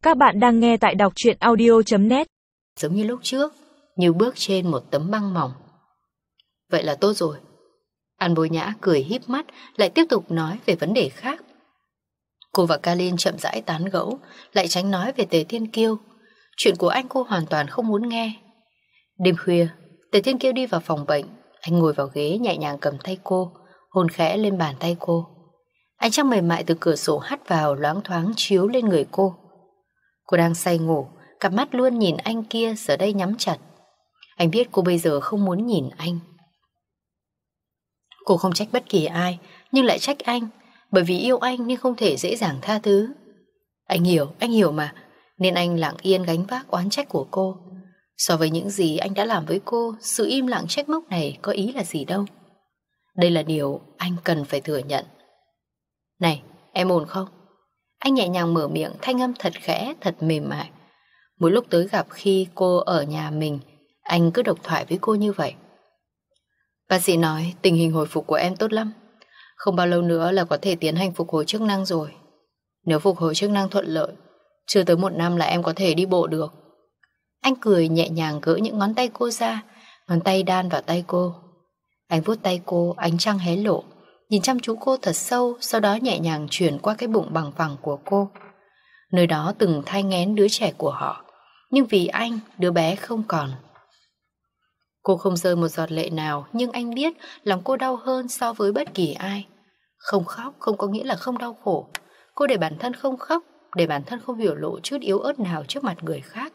Các bạn đang nghe tại đọc truyện audio.net. Giống như lúc trước, như bước trên một tấm băng mỏng. Vậy là tốt rồi. An Bối Nhã cười híp mắt, lại tiếp tục nói về vấn đề khác. Cô và Kalin chậm rãi tán gẫu, lại tránh nói về Tề Thiên Kiêu. Chuyện của anh cô hoàn toàn không muốn nghe. Đêm khuya, Tề Thiên Kiêu đi vào phòng bệnh. Anh ngồi vào ghế nhẹ nhàng cầm tay cô, hôn khẽ lên bàn tay cô. Ánh trăng mềm mại từ cửa sổ hắt vào loáng thoáng chiếu lên người cô. Cô đang say ngủ, cặp mắt luôn nhìn anh kia giờ đây nhắm chặt. Anh biết cô bây giờ không muốn nhìn anh. Cô không trách bất kỳ ai, nhưng lại trách anh, bởi vì yêu anh nên không thể dễ dàng tha thứ. Anh hiểu mà, nên anh lặng yên gánh vác oán trách của cô. So với những gì anh đã làm với cô, sự im lặng trách móc này có ý là gì đâu. Đây là điều anh cần phải thừa nhận. Này, em ổn không? Anh nhẹ nhàng mở miệng, thanh âm thật khẽ, thật mềm mại. Mỗi lúc tới gặp khi cô ở nhà mình, anh cứ độc thoại với cô như vậy. Bác sĩ nói tình hình hồi phục của em tốt lắm. Không bao lâu nữa là có thể tiến hành phục hồi chức năng rồi. Nếu phục hồi chức năng thuận lợi, chưa tới 1 năm là em có thể đi bộ được. Anh cười nhẹ nhàng gỡ những ngón tay cô ra, ngón tay đan vào tay cô. Anh vuốt tay cô, ánh trăng hé lộ, nhìn chăm chú cô thật sâu, sau đó nhẹ nhàng chuyển qua cái bụng bằng phẳng của cô. Nơi đó từng thai nghén đứa trẻ của họ, nhưng vì anh, đứa bé không còn. Cô không rơi một giọt lệ nào, nhưng anh biết lòng cô đau hơn so với bất kỳ ai. Không khóc không có nghĩa là không đau khổ. Cô để bản thân không khóc, để bản thân không biểu lộ chút yếu ớt nào trước mặt người khác.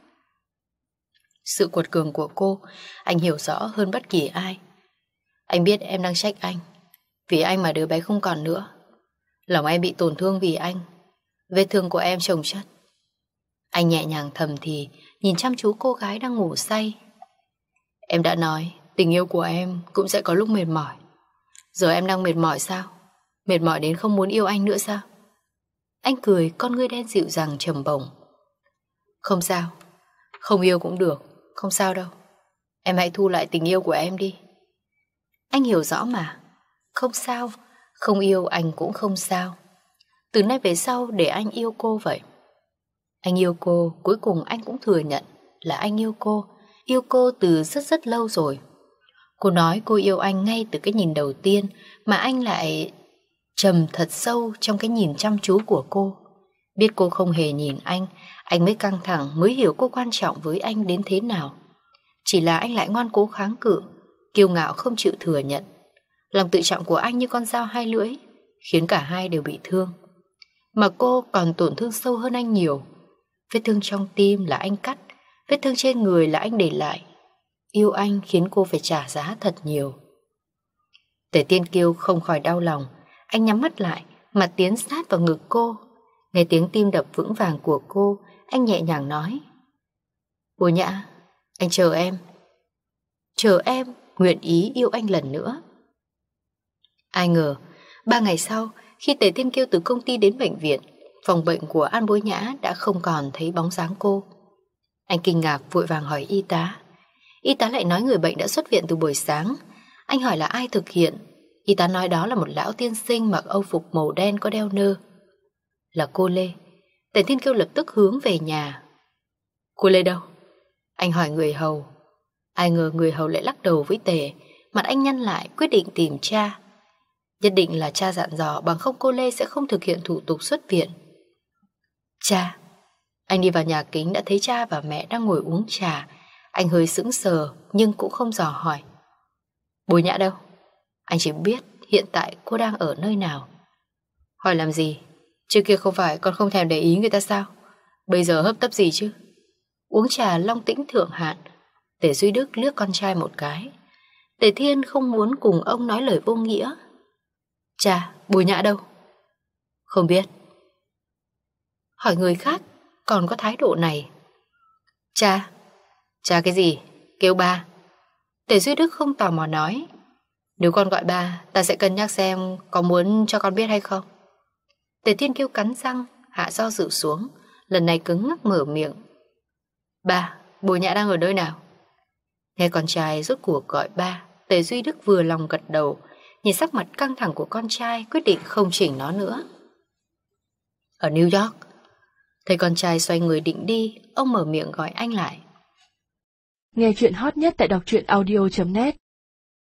Sự quật cường của cô, anh hiểu rõ hơn bất kỳ ai. Anh biết em đang trách anh, vì anh mà đứa bé không còn nữa. Lòng em bị tổn thương vì anh. Vết thương của em chồng chất. Anh nhẹ nhàng thầm thì, nhìn chăm chú cô gái đang ngủ say. Em đã nói, tình yêu của em cũng sẽ có lúc mệt mỏi. Giờ em đang mệt mỏi sao? Mệt mỏi đến không muốn yêu anh nữa sao? Anh cười, con ngươi đen dịu dàng trầm bổng. Không sao, không yêu cũng được, không sao đâu. Em hãy thu lại tình yêu của em đi. Anh hiểu rõ mà. Không sao, không yêu anh cũng không sao. Từ nay về sau để anh yêu cô vậy. Anh yêu cô, cuối cùng anh cũng thừa nhận là anh yêu cô từ rất rất lâu rồi. Cô nói cô yêu anh ngay từ cái nhìn đầu tiên, mà anh lại trầm thật sâu trong cái nhìn chăm chú của cô. Biết cô không hề nhìn anh mới căng thẳng, mới hiểu cô quan trọng với anh đến thế nào. Chỉ là anh lại ngoan cố kháng cự, kiêu ngạo không chịu thừa nhận. Lòng tự trọng của anh như con dao hai lưỡi, khiến cả hai đều bị thương. Mà cô còn tổn thương sâu hơn anh nhiều. Vết thương trong tim là anh cắt, vết thương trên người là anh để lại. Yêu anh khiến cô phải trả giá thật nhiều. Tề Thiên Kiêu không khỏi đau lòng. Anh nhắm mắt lại, mặt tiến sát vào ngực cô. Nghe tiếng tim đập vững vàng của cô, anh nhẹ nhàng nói: Bối Nhã, anh chờ em. Chờ em, nguyện ý yêu anh lần nữa. Ai ngờ 3 ngày sau, khi Tề Thiên Kiêu từ công ty đến bệnh viện, phòng bệnh của An Bối Nhã đã không còn thấy bóng dáng cô. Anh kinh ngạc vội vàng hỏi y tá. Y tá lại nói người bệnh đã xuất viện từ buổi sáng. Anh hỏi là ai thực hiện. Y tá nói đó là một lão tiên sinh mặc âu phục màu đen có đeo nơ. Là cô Lê. Tề Thiên Kiêu lập tức hướng về nhà. Cô Lê đâu? Anh hỏi người hầu. Ai ngờ người hầu lại lắc đầu với Tề. Mặt anh nhăn lại, quyết định tìm cha. Nhất định là cha dặn dò, bằng không cô Lê sẽ không thực hiện thủ tục xuất viện. Cha. Anh đi vào nhà kính đã thấy cha và mẹ đang ngồi uống trà. Anh hơi sững sờ nhưng cũng không dò hỏi. Bối Nhã đâu? Anh chỉ biết hiện tại cô đang ở nơi nào. Hỏi làm gì? Trước kia không phải con không thèm để ý người ta sao? Bây giờ hấp tấp gì chứ? Uống trà long tĩnh thượng hạn. Tề Duy Đức liếc con trai một cái. Tề Thiên không muốn cùng ông nói lời vô nghĩa. Cha, Bối Nhã đâu? Không biết. Hỏi người khác còn có thái độ này. Cha. Cha cái gì? Kêu ba. Tề Duy Đức không tò mò nói. Nếu con gọi ba, ta sẽ cân nhắc xem có muốn cho con biết hay không. Tề Thiên Kiêu cắn răng, hạ do dự xuống, lần này cứng ngắc mở miệng. Ba, Bối Nhã đang ở nơi nào? Nghe con trai rốt cuộc gọi ba, Tề Duy Đức vừa lòng gật đầu, nhìn sắc mặt căng thẳng của con trai quyết định không chỉnh nó nữa. Ở New York. Thấy con trai xoay người định đi, ông mở miệng gọi anh lại. Nghe chuyện hot nhất tại đọc truyện audio.net